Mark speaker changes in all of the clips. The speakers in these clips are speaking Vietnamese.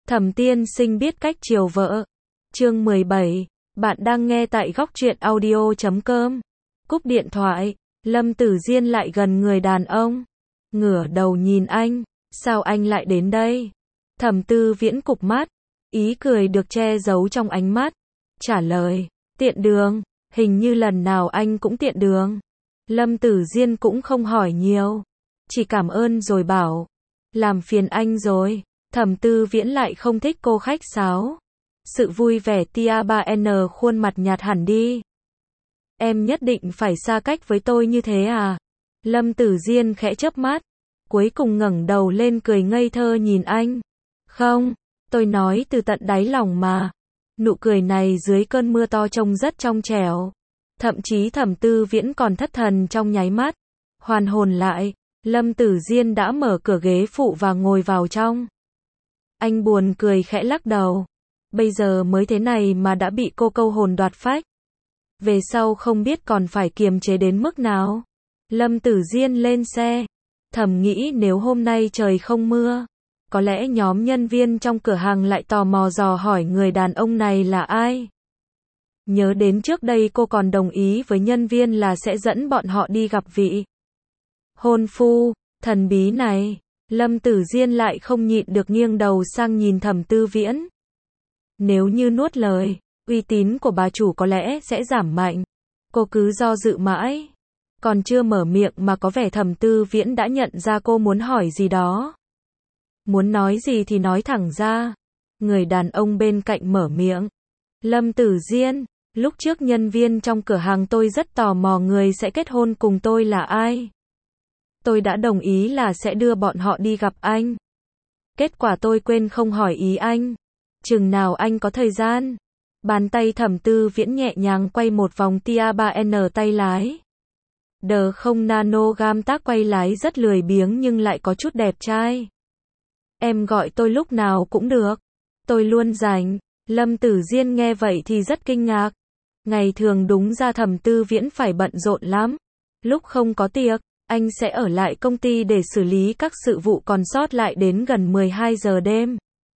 Speaker 1: Thẩm tiên sinh biết cách chiều vợ. Chương 17. Bạn đang nghe tại góc truyện audio.com. Cúp điện thoại, Lâm Tử Diên lại gần người đàn ông. Ngửa đầu nhìn anh. Sao anh lại đến đây? Thẩm Tư Viễn cụp mắt. Ý cười được che giấu trong ánh mắt. Trả lời. Tiện đường. Hình như lần nào anh cũng tiện đường. Lâm Tử Diên cũng không hỏi nhiều. Chỉ cảm ơn rồi bảo. Làm phiền anh rồi. Thẩm Tư Viễn lại không thích cô khách sáo. Sự vui vẻ tia 3N khuôn mặt nhạt hẳn đi. Em nhất định phải xa cách với tôi như thế à? Lâm Tử Diên khẽ chớp mắt. Cuối cùng ngẩng đầu lên cười ngây thơ nhìn anh. Không, tôi nói từ tận đáy lòng mà. Nụ cười này dưới cơn mưa to trông rất trong trẻo. Thậm chí Thẩm Tư Viễn còn thất thần trong nháy mắt. Hoàn hồn lại, Lâm Tử Diên đã mở cửa ghế phụ và ngồi vào trong. Anh buồn cười khẽ lắc đầu. Bây giờ mới thế này mà đã bị cô câu hồn đoạt phách. Về sau không biết còn phải kiềm chế đến mức nào. Lâm Tử Diên lên xe. Thầm nghĩ nếu hôm nay trời không mưa, có lẽ nhóm nhân viên trong cửa hàng lại tò mò dò hỏi người đàn ông này là ai. Nhớ đến trước đây cô còn đồng ý với nhân viên là sẽ dẫn bọn họ đi gặp vị hôn phu thần bí này. Lâm Tử Diên lại không nhịn được nghiêng đầu sang nhìn Thẩm Tư Viễn. Nếu như nuốt lời, uy tín của bà chủ có lẽ sẽ giảm mạnh. Cô cứ do dự mãi. Còn chưa mở miệng mà có vẻ Thẩm Tư Viễn đã nhận ra cô muốn hỏi gì đó. Muốn nói gì thì nói thẳng ra. Người đàn ông bên cạnh mở miệng. Lâm Tử Diên, lúc trước nhân viên trong cửa hàng tôi rất tò mò người sẽ kết hôn cùng tôi là ai. Tôi đã đồng ý là sẽ đưa bọn họ đi gặp anh. Kết quả tôi quên không hỏi ý anh. Chừng nào anh có thời gian? Bàn tay Thẩm Tư Viễn nhẹ nhàng quay một vòng tia 3N tay lái. Đờ không nano gam tác quay lái rất lười biếng nhưng lại có chút đẹp trai. Em gọi tôi lúc nào cũng được. Tôi luôn rảnh. Lâm Tử Diên nghe vậy thì rất kinh ngạc. Ngày thường đúng ra Thẩm Tư Viễn phải bận rộn lắm. Lúc không có tiệc, anh sẽ ở lại công ty để xử lý các sự vụ còn sót lại đến gần 12 giờ đêm.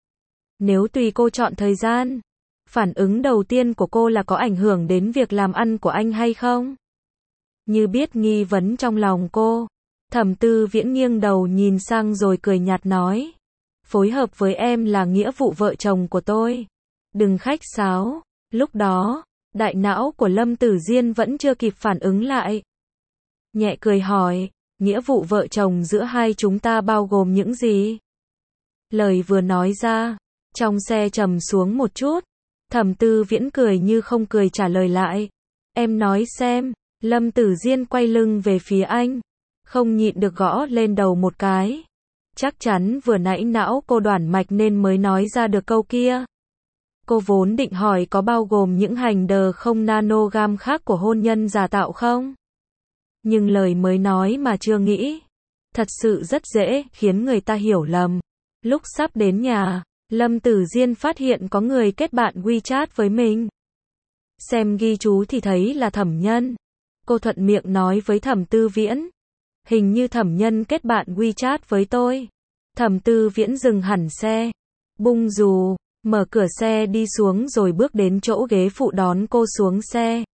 Speaker 1: Nếu tùy cô chọn thời gian, phản ứng đầu tiên của cô là có ảnh hưởng đến việc làm ăn của anh hay không? Như biết nghi vấn trong lòng cô, Thẩm Tư Viễn nghiêng đầu nhìn sang rồi cười nhạt nói. Phối hợp với em là nghĩa vụ vợ chồng của tôi. Đừng khách sáo. Lúc đó, đại não của Lâm Tử Diên vẫn chưa kịp phản ứng lại. Nhẹ cười hỏi, nghĩa vụ vợ chồng giữa hai chúng ta bao gồm những gì? Lời vừa nói ra, trong xe trầm xuống một chút. Thẩm Tư Viễn cười như không cười trả lời lại. Em nói xem. Lâm Tử Diên quay lưng về phía anh. Không nhịn được gõ lên đầu một cái. Chắc chắn vừa nãy não cô đoản mạch nên mới nói ra được câu kia. Cô vốn định hỏi có bao gồm những hành đờ không nanogam khác của hôn nhân giả tạo không? Nhưng lời mới nói mà chưa nghĩ. Thật sự rất dễ khiến người ta hiểu lầm. Lúc sắp đến nhà, Lâm Tử Diên phát hiện có người kết bạn WeChat với mình. Xem ghi chú thì thấy là Thẩm Nhân. Cô thuận miệng nói với Thẩm Tư Viễn. Hình như Thẩm Nhân kết bạn WeChat với tôi. Thẩm Tư Viễn dừng hẳn xe. Bung dù, mở cửa xe đi xuống rồi bước đến chỗ ghế phụ đón cô xuống xe.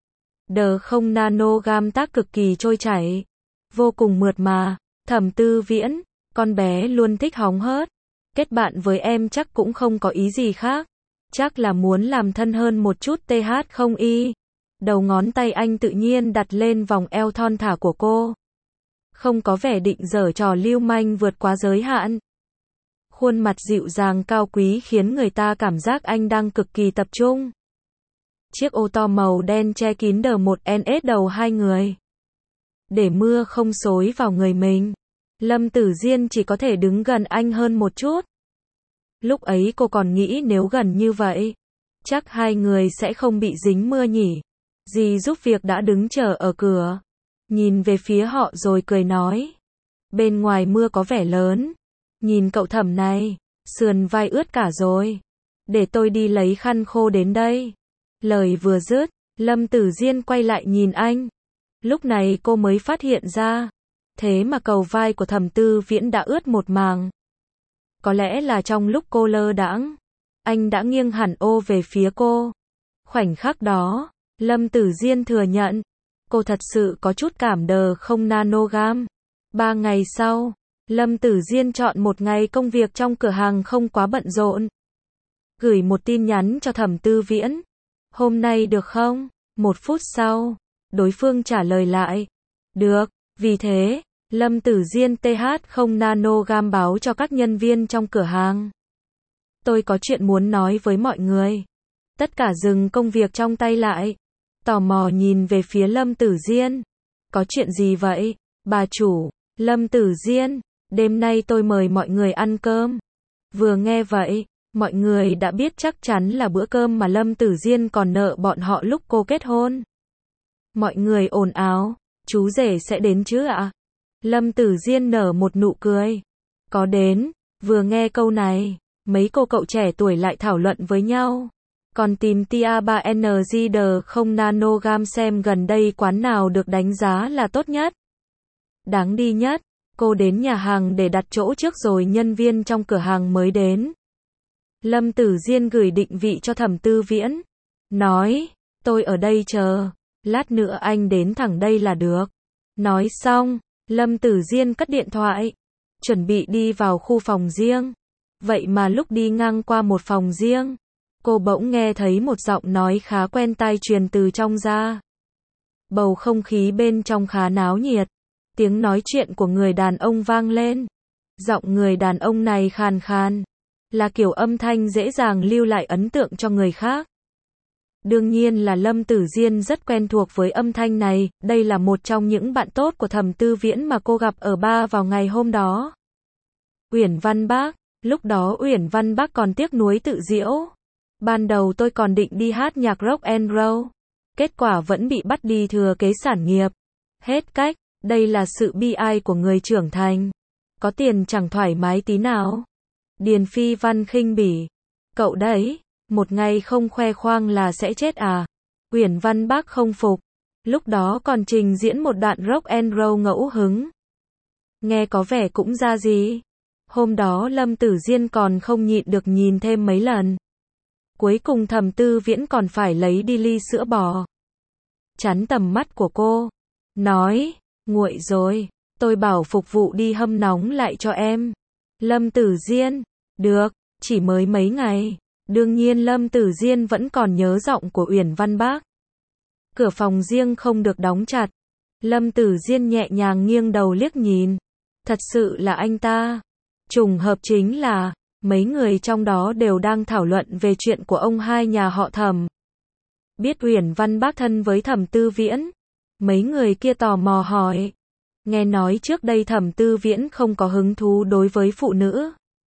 Speaker 1: Đờ không nano gam tác cực kỳ trôi chảy. Vô cùng mượt mà. Thẩm Tư Viễn, con bé luôn thích hóng hớt. Kết bạn với em chắc cũng không có ý gì khác. Chắc là muốn làm thân hơn một chút th không y. Đầu ngón tay anh tự nhiên đặt lên vòng eo thon thả của cô. Không có vẻ định giở trò lưu manh vượt quá giới hạn. Khuôn mặt dịu dàng cao quý khiến người ta cảm giác anh đang cực kỳ tập trung. Chiếc ô to màu đen che kín D1NS đầu hai người. Để mưa không xối vào người mình, Lâm Tử Diên chỉ có thể đứng gần anh hơn một chút. Lúc ấy cô còn nghĩ nếu gần như vậy, chắc hai người sẽ không bị dính mưa nhỉ. Dì giúp việc đã đứng chờ ở cửa. Nhìn về phía họ rồi cười nói. Bên ngoài mưa có vẻ lớn. Nhìn cậu Thẩm này, sườn vai ướt cả rồi. Để tôi đi lấy khăn khô đến đây. Lời vừa dứt, Lâm Tử Diên quay lại nhìn anh. Lúc này cô mới phát hiện ra. Thế mà cầu vai của Thẩm Tư Viễn đã ướt một màng. Có lẽ là trong lúc cô lơ đãng, anh đã nghiêng hẳn ô về phía cô. Khoảnh khắc đó, Lâm Tử Diên thừa nhận, cô thật sự có chút cảm đờ không nanogam. 3 ngày sau, Lâm Tử Diên chọn một ngày công việc trong cửa hàng không quá bận rộn. Gửi một tin nhắn cho Thẩm Tư Viễn. Hôm nay được không? 1 phút sau, đối phương trả lời lại. Được, vì thế, Lâm Tử Diên TH0 nanogam báo cho các nhân viên trong cửa hàng. Tôi có chuyện muốn nói với mọi người. Tất cả dừng công việc trong tay lại. Tò mò nhìn về phía Lâm Tử Diên. Có chuyện gì vậy, bà chủ? Lâm Tử Diên, đêm nay tôi mời mọi người ăn cơm. Vừa nghe vậy, mọi người đã biết chắc chắn là bữa cơm mà Lâm Tử Diên còn nợ bọn họ lúc cô kết hôn. Mọi người ồn ào, chú rể sẽ đến chứ ạ? Lâm Tử Diên nở một nụ cười. Có đến. Vừa nghe câu này, mấy cô cậu trẻ tuổi lại thảo luận với nhau. Còn tìm tia 3NG đờ không nanogam xem gần đây quán nào được đánh giá là tốt nhất. Đáng đi nhất. Cô đến nhà hàng để đặt chỗ trước rồi nhân viên trong cửa hàng mới đến. Lâm Tử Diên gửi định vị cho Thẩm Tư Viễn. Nói, tôi ở đây chờ. Lát nữa anh đến thẳng đây là được. Nói xong, Lâm Tử Diên cất điện thoại. Chuẩn bị đi vào khu phòng riêng. Vậy mà lúc đi ngang qua một phòng riêng, cô bỗng nghe thấy một giọng nói khá quen tai truyền từ trong ra. Bầu không khí bên trong khá náo nhiệt. Tiếng nói chuyện của người đàn ông vang lên. Giọng người đàn ông này khàn khàn, là kiểu âm thanh dễ dàng lưu lại ấn tượng cho người khác. Đương nhiên là Lâm Tử Diên rất quen thuộc với âm thanh này, đây là một trong những bạn tốt của Thẩm Tư Viễn mà cô gặp ở bar vào ngày hôm đó. Uyển Văn Bác, lúc đó Uyển Văn Bác còn tiếc nuối tự giễu. Ban đầu tôi còn định đi hát nhạc rock and roll, kết quả vẫn bị bắt đi thừa kế sản nghiệp. Hết cách, đây là sự bi ai của người trưởng thành. Có tiền chẳng thoải mái tí nào. Điền Phi Văn khinh bỉ. Cậu đấy, một ngày không khoe khoang là sẽ chết à? Uyển Văn Bác không phục. Lúc đó còn trình diễn một đoạn rock and roll ngẫu hứng. Nghe có vẻ cũng ra gì. Hôm đó Lâm Tử Diên còn không nhịn được nhìn thêm mấy lần. Cuối cùng Thẩm Tư Viễn còn phải lấy đi ly sữa bò. Chắn tầm mắt của cô. Nói, nguội rồi, tôi bảo phục vụ đi hâm nóng lại cho em. Lâm Tử Diên, được, chỉ mới mấy ngày. Đương nhiên Lâm Tử Diên vẫn còn nhớ giọng của Uyển Văn Bác. Cửa phòng riêng không được đóng chặt. Lâm Tử Diên nhẹ nhàng nghiêng đầu liếc nhìn. Thật sự là anh ta. Trùng hợp chính là, mấy người trong đó đều đang thảo luận về chuyện của ông hai nhà họ Thẩm. Biết Uyển Văn Bác thân với Thẩm Tư Viễn. Mấy người kia tò mò hỏi. Nghe nói trước đây Thẩm Tư Viễn không có hứng thú đối với phụ nữ.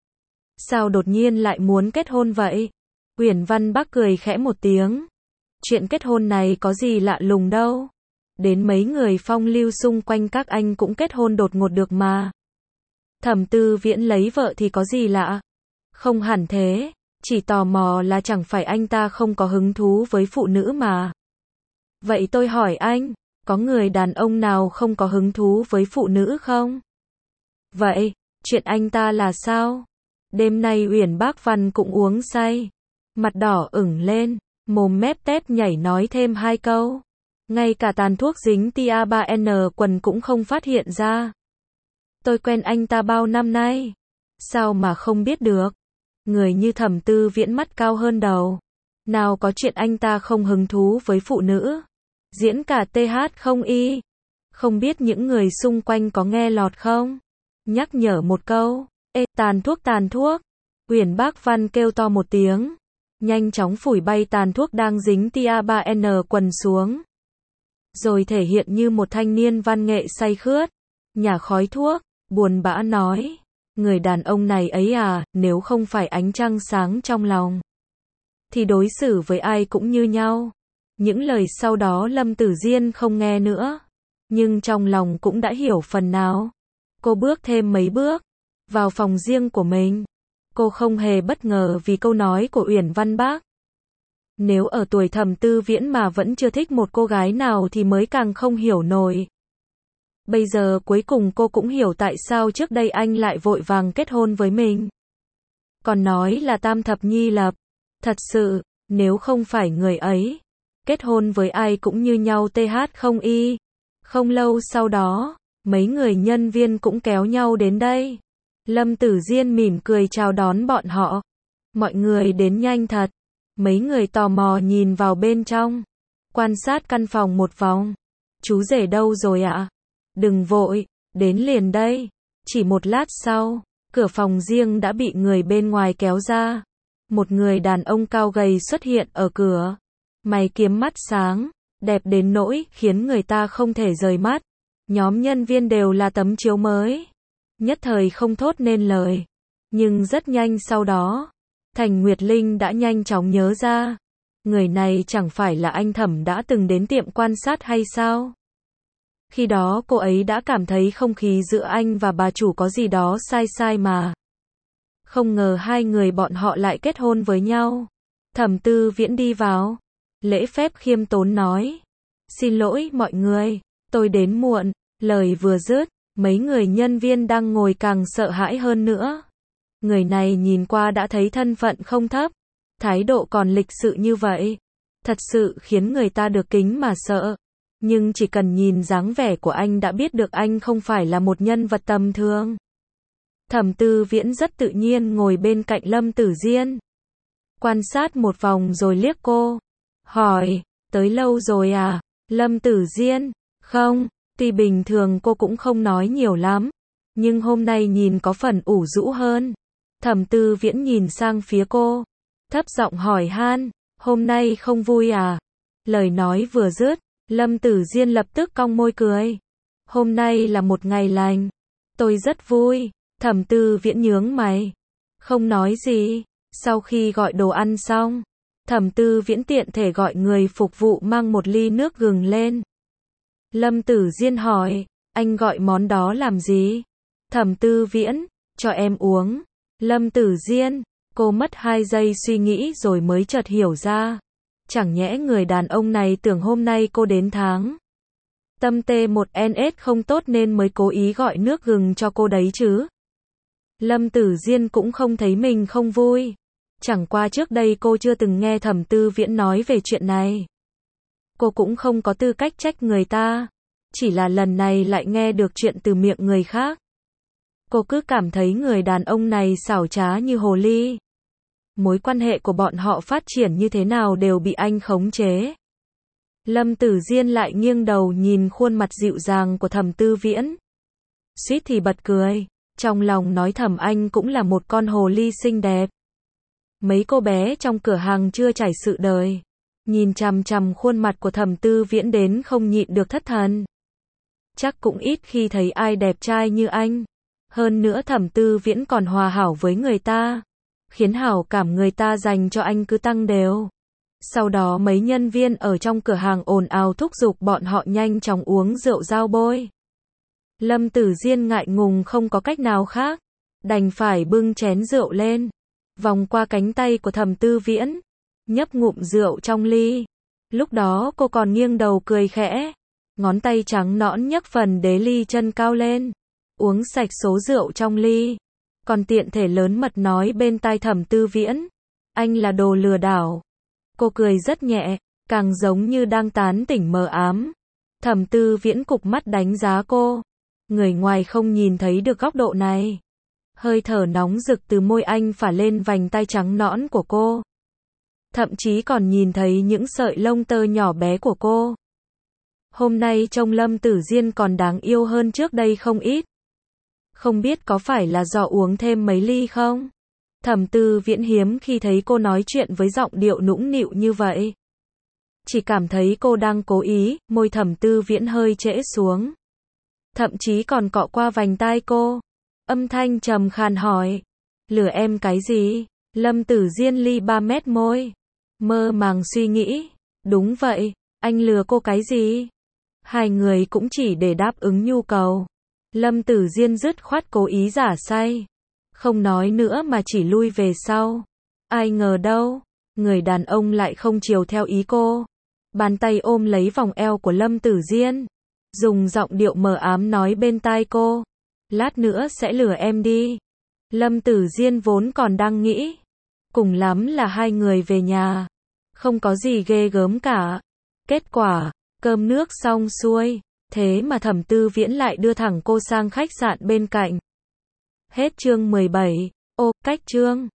Speaker 1: Sao đột nhiên lại muốn kết hôn vậy? Uyển Văn Bác cười khẽ một tiếng. Chuyện kết hôn này có gì lạ lùng đâu. Đến mấy người phong lưu xung quanh các anh cũng kết hôn đột ngột được mà. Thẩm Tư Viễn lấy vợ thì có gì lạ? Không hẳn thế, chỉ tò mò là chẳng phải anh ta không có hứng thú với phụ nữ mà. Vậy tôi hỏi anh, có người đàn ông nào không có hứng thú với phụ nữ không? Vậy, chuyện anh ta là sao? Đêm nay Uyển Bác Văn cũng uống say. Mặt đỏ ửng lên, mồm mép tét nhảy nói thêm 2 câu. Ngay cả tàn thuốc dính tia 3N quần cũng không phát hiện ra. Tôi quen anh ta bao năm nay. Sao mà không biết được? Người như Thẩm Tư Viễn mắt cao hơn đầu. Nào có chuyện anh ta không hứng thú với phụ nữ. Diễn cả TH0Y. Không biết những người xung quanh có nghe lọt không? Nhắc nhở một câu. Ê, tàn thuốc. Uyển Bác Văn kêu to một tiếng. Nhanh chóng phủi bay tàn thuốc đang dính tia 3N quần xuống. Rồi thể hiện như một thanh niên văn nghệ say khướt. Nhả khói thuốc, buồn bã nói. Người đàn ông này ấy à, nếu không phải ánh trăng sáng trong lòng, thì đối xử với ai cũng như nhau. Những lời sau đó Lâm Tử Diên không nghe nữa. Nhưng trong lòng cũng đã hiểu phần nào. Cô bước thêm mấy bước. Vào phòng riêng của mình. Cô không hề bất ngờ vì câu nói của Uyển Văn Bác. Nếu ở tuổi Thẩm Tư Viễn mà vẫn chưa thích một cô gái nào thì mới càng không hiểu nổi. Bây giờ cuối cùng cô cũng hiểu tại sao trước đây anh lại vội vàng kết hôn với mình. còn nói là tam thập nhi lập. Thật sự, nếu không phải người ấy, kết hôn với ai cũng như nhau th không y. Không lâu sau đó, mấy người nhân viên cũng kéo nhau đến đây. Lâm Tử Diên mỉm cười chào đón bọn họ. Mọi người đến nhanh thật. Mấy người tò mò nhìn vào bên trong, quan sát căn phòng một vòng. Chú rể đâu rồi ạ? Đừng vội, đến liền đây. Chỉ một lát sau, cửa phòng riêng đã bị người bên ngoài kéo ra. Một người đàn ông cao gầy xuất hiện ở cửa. Mày kiếm mắt sáng, đẹp đến nỗi khiến người ta không thể rời mắt. Nhóm nhân viên đều là tấm chiếu mới. Nhất thời không thốt nên lời. Nhưng rất nhanh sau đó, Thành Nguyệt Linh đã nhanh chóng nhớ ra. Người này chẳng phải là anh Thẩm đã từng đến tiệm quan sát hay sao? Khi đó cô ấy đã cảm thấy không khí giữa anh và bà chủ có gì đó sai sai mà. Không ngờ hai người bọn họ lại kết hôn với nhau. Thẩm Tư Viễn đi vào, lễ phép khiêm tốn nói. Xin lỗi mọi người, tôi đến muộn. Lời vừa dứt, mấy người nhân viên đang ngồi càng sợ hãi hơn nữa. Người này nhìn qua đã thấy thân phận không thấp, thái độ còn lịch sự như vậy. Thật sự khiến người ta được kính mà sợ. Nhưng chỉ cần nhìn dáng vẻ của anh đã biết được anh không phải là một nhân vật tầm thường. Thẩm Tư Viễn rất tự nhiên ngồi bên cạnh Lâm Tử Diên. Quan sát một vòng rồi liếc cô. Hỏi, tới lâu rồi à? Lâm Tử Diên, không, tuy bình thường cô cũng không nói nhiều lắm. Nhưng hôm nay nhìn có phần ủ rũ hơn. Thẩm Tư Viễn nhìn sang phía cô. Thấp giọng hỏi han, hôm nay không vui à? Lời nói vừa dứt, Lâm Tử Diên lập tức cong môi cười. Hôm nay là một ngày lành. Tôi rất vui. Thẩm Tư Viễn nhướng mày. Không nói gì. Sau khi gọi đồ ăn xong, Thẩm Tư Viễn tiện thể gọi người phục vụ mang một ly nước gừng lên. Lâm Tử Diên hỏi, anh gọi món đó làm gì? Thẩm Tư Viễn, cho em uống. Lâm Tử Diên, cô mất 2 giây suy nghĩ rồi mới chợt hiểu ra. Chẳng nhẽ người đàn ông này tưởng hôm nay cô đến tháng tâm T1NS không tốt nên mới cố ý gọi nước gừng cho cô đấy chứ. Lâm Tử Diên cũng không thấy mình không vui. Chẳng qua trước đây cô chưa từng nghe Thẩm Tư Viễn nói về chuyện này. Cô cũng không có tư cách trách người ta. Chỉ là lần này lại nghe được chuyện từ miệng người khác. Cô cứ cảm thấy người đàn ông này xảo trá như hồ ly. Mối quan hệ của bọn họ phát triển như thế nào đều bị anh khống chế. Lâm Tử Diên lại nghiêng đầu nhìn khuôn mặt dịu dàng của Thẩm Tư Viễn. Suýt thì bật cười. Trong lòng nói thầm anh cũng là một con hồ ly xinh đẹp. Mấy cô bé trong cửa hàng chưa trải sự đời. Nhìn chằm chằm khuôn mặt của Thẩm Tư Viễn đến không nhịn được thất thần. Chắc cũng ít khi thấy ai đẹp trai như anh. Hơn nữa Thẩm Tư Viễn còn hòa hảo với người ta. Khiến hảo cảm người ta dành cho anh cứ tăng đều. Sau đó mấy nhân viên ở trong cửa hàng ồn ào thúc giục bọn họ nhanh chóng uống rượu giao bôi. Lâm Tử Diên ngại ngùng không có cách nào khác. Đành phải bưng chén rượu lên. Vòng qua cánh tay của Thẩm Tư Viễn. Nhấp ngụm rượu trong ly. Lúc đó cô còn nghiêng đầu cười khẽ. Ngón tay trắng nõn nhấc phần đế ly chân cao lên. Uống sạch số rượu trong ly. Còn tiện thể lớn mật nói bên tai Thẩm Tư Viễn. Anh là đồ lừa đảo. Cô cười rất nhẹ, càng giống như đang tán tỉnh mờ ám. Thẩm Tư Viễn cụp mắt đánh giá cô. Người ngoài không nhìn thấy được góc độ này. Hơi thở nóng rực từ môi anh phả lên vành tai trắng nõn của cô. Thậm chí còn nhìn thấy những sợi lông tơ nhỏ bé của cô. Hôm nay trông Lâm Tử Diên còn đáng yêu hơn trước đây không ít. Không biết có phải là do uống thêm mấy ly không? Thẩm Tư Viễn hiếm khi thấy cô nói chuyện với giọng điệu nũng nịu như vậy. Chỉ cảm thấy cô đang cố ý, môi Thẩm Tư Viễn hơi trễ xuống. Thậm chí còn cọ qua vành tai cô. Âm thanh trầm khàn hỏi. Lừa em cái gì? Lâm Tử Diên ly 3 mét môi. Mơ màng suy nghĩ. Đúng vậy, anh lừa cô cái gì? Hai người cũng chỉ để đáp ứng nhu cầu. Lâm Tử Diên dứt khoát cố ý giả say. Không nói nữa mà chỉ lui về sau. Ai ngờ đâu, người đàn ông lại không chiều theo ý cô. Bàn tay ôm lấy vòng eo của Lâm Tử Diên. Dùng giọng điệu mờ ám nói bên tai cô. Lát nữa sẽ lừa em đi. Lâm Tử Diên vốn còn đang nghĩ, cùng lắm là hai người về nhà, không có gì ghê gớm cả. Kết quả, cơm nước xong xuôi, thế mà Thẩm Tư Viễn lại đưa thẳng cô sang khách sạn bên cạnh. Hết chương 17. Ô, cách chương